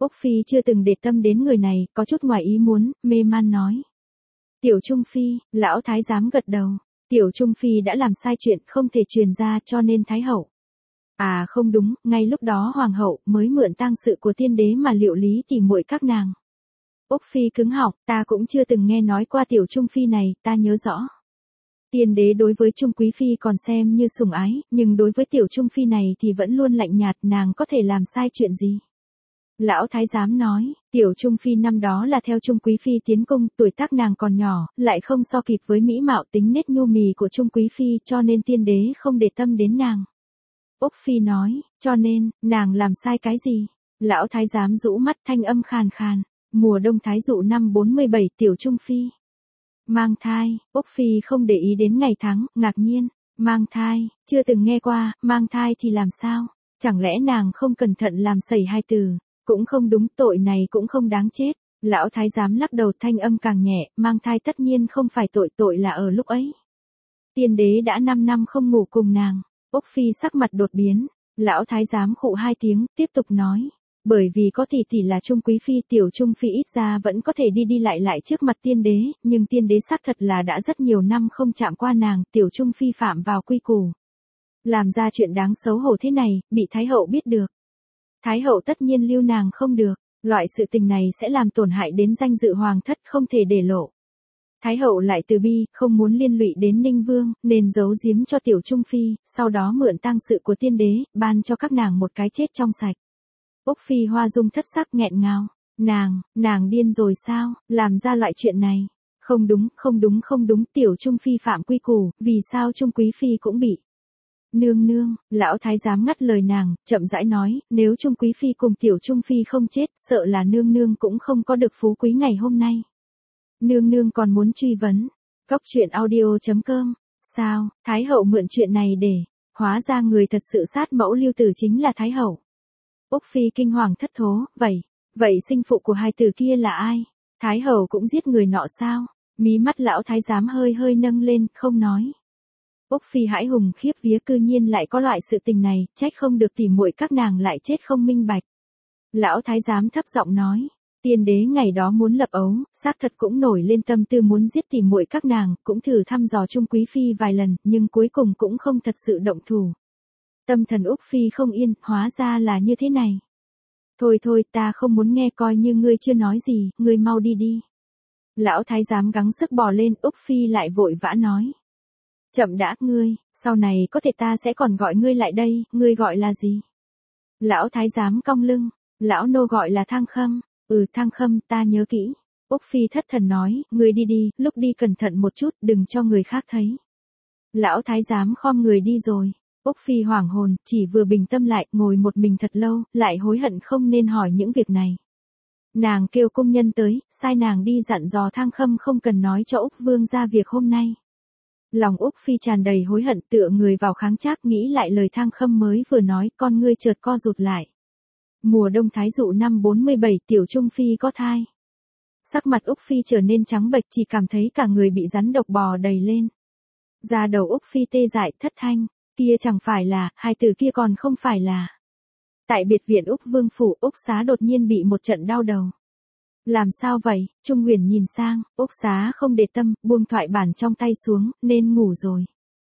Úc Phi chưa từng để tâm đến người này, có chút ngoài ý muốn, mê man nói. Tiểu Trung Phi, lão thái giám gật đầu. Tiểu Trung Phi đã làm sai chuyện không thể truyền ra cho nên Thái hậu. À không đúng, ngay lúc đó Hoàng hậu mới mượn tang sự của tiên đế mà liệu lý tỉ muội các nàng. Úc Phi cứng họng, ta cũng chưa từng nghe nói qua Tiểu Trung Phi này, ta nhớ rõ. Tiên đế đối với Trung Quý Phi còn xem như sủng ái, nhưng đối với Tiểu Trung Phi này thì vẫn luôn lạnh nhạt, nàng có thể làm sai chuyện gì? Lão thái giám nói, Tiểu Trung Phi năm đó là theo Trung Quý Phi tiến cung, tuổi tác nàng còn nhỏ, lại không so kịp với mỹ mạo tính nết nhu mì của Trung Quý Phi cho nên tiên đế không để tâm đến nàng. Úc Phi nói, cho nên, nàng làm sai cái gì? Lão thái giám rũ mắt thanh âm khàn khàn, mùa đông thái dụ năm 47 Tiểu Trung Phi. Mang thai, Úc Phi không để ý đến ngày tháng, ngạc nhiên, mang thai, chưa từng nghe qua, mang thai thì làm sao? Chẳng lẽ nàng không cẩn thận làm sẩy hai từ? Cũng không đúng, tội này cũng không đáng chết. Lão thái giám lắc đầu thanh âm càng nhẹ, mang thai tất nhiên không phải tội, tội là ở lúc ấy. Tiên đế đã 5 năm không ngủ cùng nàng. Úc Phi sắc mặt đột biến, lão thái giám khụ 2 tiếng, tiếp tục nói. Bởi vì có tỷ tỷ là Trung Quý Phi, Tiểu Trung Phi ít ra vẫn có thể đi đi lại trước mặt tiên đế, nhưng tiên đế xác thật là đã rất nhiều năm không chạm qua nàng, Tiểu Trung Phi phạm vào quy củ. Làm ra chuyện đáng xấu hổ thế này, bị Thái hậu biết được. Thái hậu tất nhiên lưu nàng không được, loại sự tình này sẽ làm tổn hại đến danh dự hoàng thất không thể để lộ. Thái hậu lại từ bi, không muốn liên lụy đến Ninh Vương, nên giấu giếm cho Tiểu Trung Phi, sau đó mượn tang sự của tiên đế, ban cho các nàng một cái chết trong sạch. Úc Phi hoa dung thất sắc nghẹn ngào, nàng điên rồi sao, làm ra loại chuyện này. Không đúng, Tiểu Trung Phi phạm quy củ, vì sao Trung Quý Phi cũng bị. Nương, lão thái giám ngắt lời nàng, chậm rãi nói, nếu Trung Quý Phi cùng Tiểu Trung Phi không chết, sợ là nương cũng không có được phú quý ngày hôm nay. Nương còn muốn truy vấn. Cóc truyện audio.com. Sao, Thái hậu mượn chuyện này để, hóa ra người thật sự sát mẫu lưu tử chính là Thái hậu. Úc Phi kinh hoàng thất thố, vậy sinh phụ của hai tử kia là ai? Thái hậu cũng giết người nọ sao? Mí mắt lão thái giám hơi nâng lên, không nói. Úc Phi hãi hùng khiếp vía, cư nhiên lại có loại sự tình này, trách không được tỉ muội các nàng lại chết không minh bạch. Lão thái giám thấp giọng nói, tiên đế ngày đó muốn lập ấu, xác thật cũng nổi lên tâm tư muốn giết tỉ muội các nàng, cũng thử thăm dò Trung Quý Phi vài lần, nhưng cuối cùng cũng không thật sự động thủ. Tâm thần Úc Phi không yên, hóa ra là như thế này. Thôi, ta không muốn nghe, coi như ngươi chưa nói gì, ngươi mau đi. Lão thái giám gắng sức bò lên, Úc Phi lại vội vã nói. Chậm đã, ngươi, sau này có thể ta sẽ còn gọi ngươi lại đây, ngươi gọi là gì? Lão thái giám cong lưng, lão nô gọi là Thang Khâm, Thang Khâm, ta nhớ kỹ. Úc Phi thất thần nói, ngươi đi, lúc đi cẩn thận một chút, đừng cho người khác thấy. Lão thái giám khom người đi rồi. Úc Phi hoảng hồn, chỉ vừa bình tâm lại, ngồi một mình thật lâu, lại hối hận không nên hỏi những việc này. Nàng kêu cung nhân tới, sai nàng đi dặn dò Thang Khâm không cần nói cho Úc Vương ra việc hôm nay. Lòng Úc Phi tràn đầy hối hận, tựa người vào kháng trác, nghĩ lại lời Thang Khâm mới vừa nói, con ngươi chợt co rụt lại. Mùa đông thái dụ năm 47 Tiểu Trung Phi có thai. Sắc mặt Úc Phi trở nên trắng bệch, chỉ cảm thấy cả người bị rắn độc bò đầy lên. Da đầu Úc Phi tê dại thất thanh, kia chẳng phải là, hai từ kia còn không phải là. Tại biệt viện Úc Vương phủ, Úc Xá đột nhiên bị một trận đau đầu. Làm sao vậy? Trung Huyền nhìn sang, Úc Xá không để tâm, buông thoại bản trong tay xuống, nên ngủ rồi.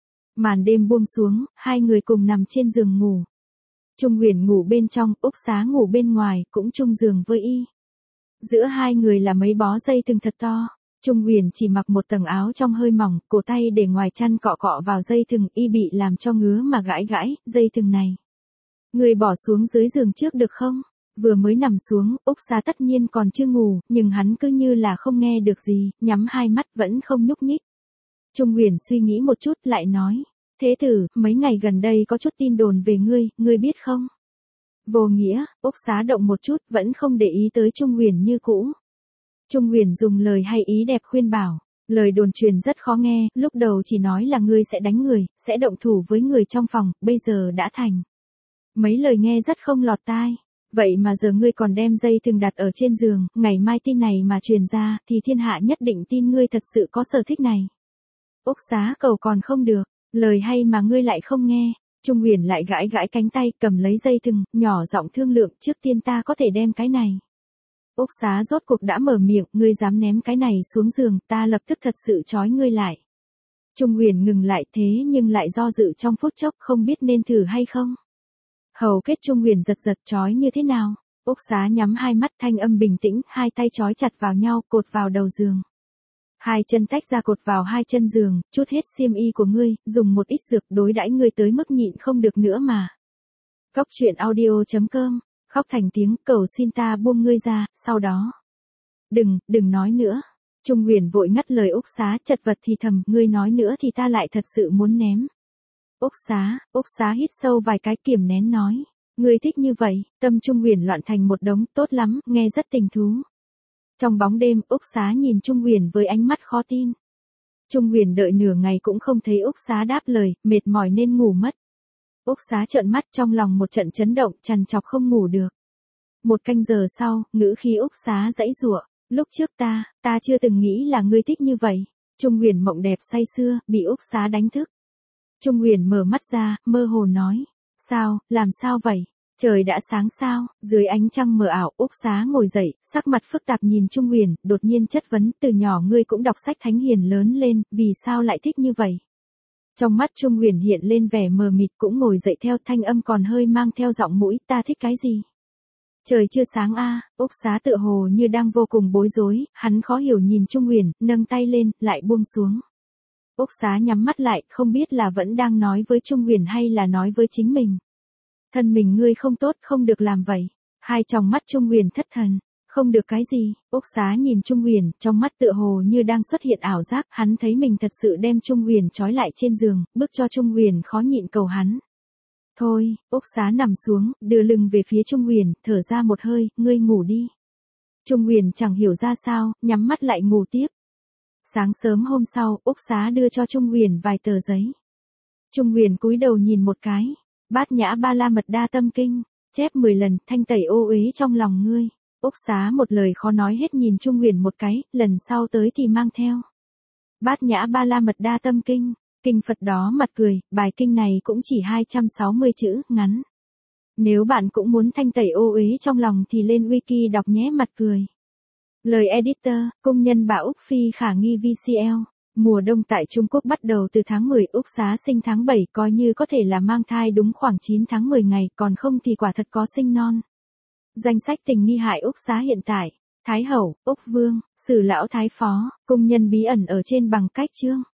Màn đêm buông xuống, hai người cùng nằm trên giường ngủ. Trung Huyền ngủ bên trong, Úc Xá ngủ bên ngoài, cũng chung giường với y. Giữa hai người là mấy bó dây thừng thật to. Trung Huyền chỉ mặc một tầng áo trong hơi mỏng, cổ tay để ngoài chăn cọ vào dây thừng, y bị làm cho ngứa mà gãi, dây thừng này. Người bỏ xuống dưới giường trước được không? Vừa mới nằm xuống, Úc Xá tất nhiên còn chưa ngủ, nhưng hắn cứ như là không nghe được gì, nhắm hai mắt vẫn không nhúc nhích. Trung Huyền suy nghĩ một chút lại nói, thế tử, mấy ngày gần đây có chút tin đồn về ngươi biết không? Vô nghĩa, Úc Xá động một chút, vẫn không để ý tới Trung Huyền như cũ. Trung Huyền dùng lời hay ý đẹp khuyên bảo, lời đồn truyền rất khó nghe, lúc đầu chỉ nói là ngươi sẽ đánh người, sẽ động thủ với người trong phòng, bây giờ đã thành. Mấy lời nghe rất không lọt tai. Vậy mà giờ ngươi còn đem dây thừng đặt ở trên giường, ngày mai tin này mà truyền ra, thì thiên hạ nhất định tin ngươi thật sự có sở thích này. Úc Xá cầu còn không được, lời hay mà ngươi lại không nghe. Trung Huyền lại gãi gãi cánh tay, cầm lấy dây thừng, nhỏ giọng thương lượng, trước tiên ta có thể đem cái này. Úc Xá rốt cuộc đã mở miệng, ngươi dám ném cái này xuống giường, ta lập tức thật sự trói ngươi lại. Trung Huyền ngừng lại thế nhưng lại do dự trong phút chốc, không biết nên thử hay không. Hầu kết Trung Huyền giật giật, trói như thế nào? Úc Xá nhắm hai mắt, thanh âm bình tĩnh, hai tay trói chặt vào nhau, cột vào đầu giường. Hai chân tách ra cột vào hai chân giường, chút hết xiêm y của ngươi, dùng một ít dược đối đãi ngươi tới mức nhịn không được nữa mà. Cóc truyện audio.com, khóc thành tiếng, cầu xin ta buông ngươi ra, sau đó. Đừng nói nữa. Trung Huyền vội ngắt lời Úc Xá, chật vật thì thầm, ngươi nói nữa thì ta lại thật sự muốn ném. Úc Xá hít sâu vài cái, kiềm nén nói. Ngươi thích như vậy, tâm Trung Huyền loạn thành một đống, tốt lắm, nghe rất tình thú. Trong bóng đêm, Úc Xá nhìn Trung Huyền với ánh mắt khó tin. Trung Huyền đợi nửa ngày cũng không thấy Úc Xá đáp lời, mệt mỏi nên ngủ mất. Úc Xá trợn mắt, trong lòng một trận chấn động, trằn trọc không ngủ được. Một canh giờ sau, ngữ khí Úc Xá giãy giụa, lúc trước ta chưa từng nghĩ là ngươi thích như vậy. Trung Huyền mộng đẹp say sưa, bị Úc Xá đánh thức. Trung Huyền mở mắt ra, mơ hồ nói, sao, làm sao vậy? Trời đã sáng sao? Dưới ánh trăng mờ ảo, Úc Xá ngồi dậy, sắc mặt phức tạp nhìn Trung Huyền, đột nhiên chất vấn, từ nhỏ ngươi cũng đọc sách thánh hiền lớn lên, vì sao lại thích như vậy? Trong mắt Trung Huyền hiện lên vẻ mờ mịt, cũng ngồi dậy theo, thanh âm còn hơi mang theo giọng mũi, ta thích cái gì? Trời chưa sáng a. Úc Xá tựa hồ như đang vô cùng bối rối, hắn khó hiểu nhìn Trung Huyền, nâng tay lên, lại buông xuống. Úc Xá nhắm mắt lại, không biết là vẫn đang nói với Trung Huyền hay là nói với chính mình. Thân mình ngươi không tốt, không được làm vậy. Hai tròng mắt Trung Huyền thất thần. Không được cái gì? Úc Xá nhìn Trung Huyền, trong mắt tựa hồ như đang xuất hiện ảo giác, hắn thấy mình thật sự đem Trung Huyền trói lại trên giường, bức cho Trung Huyền khó nhịn cầu hắn. Thôi, Úc Xá nằm xuống, đưa lưng về phía Trung Huyền, thở ra một hơi, ngươi ngủ đi. Trung Huyền chẳng hiểu ra sao, nhắm mắt lại ngủ tiếp. Sáng sớm hôm sau, Úc Xá đưa cho Trung Huyền vài tờ giấy. Trung Huyền cúi đầu nhìn một cái. Bát Nhã Ba La Mật Đa Tâm Kinh, chép 10 lần, thanh tẩy ô uế trong lòng ngươi. Úc Xá một lời khó nói hết nhìn Trung Huyền một cái, lần sau tới thì mang theo. Bát Nhã Ba La Mật Đa Tâm Kinh, kinh Phật đó mặt cười, bài kinh này cũng chỉ 260 chữ, ngắn. Nếu bạn cũng muốn thanh tẩy ô uế trong lòng thì lên wiki đọc nhé, mặt cười. Lời editor, công nhân bà Úc Phi khả nghi VCL. Mùa đông tại Trung Quốc bắt đầu từ tháng 10, Úc Xá sinh tháng 7, coi như có thể là mang thai đúng khoảng 9 tháng 10 ngày, còn không thì quả thật có sinh non. Danh sách tình nghi hại Úc Xá hiện tại: Thái Hậu, Úc Vương, Sử Lão Thái Phó, công nhân bí ẩn ở trên bằng cách chương.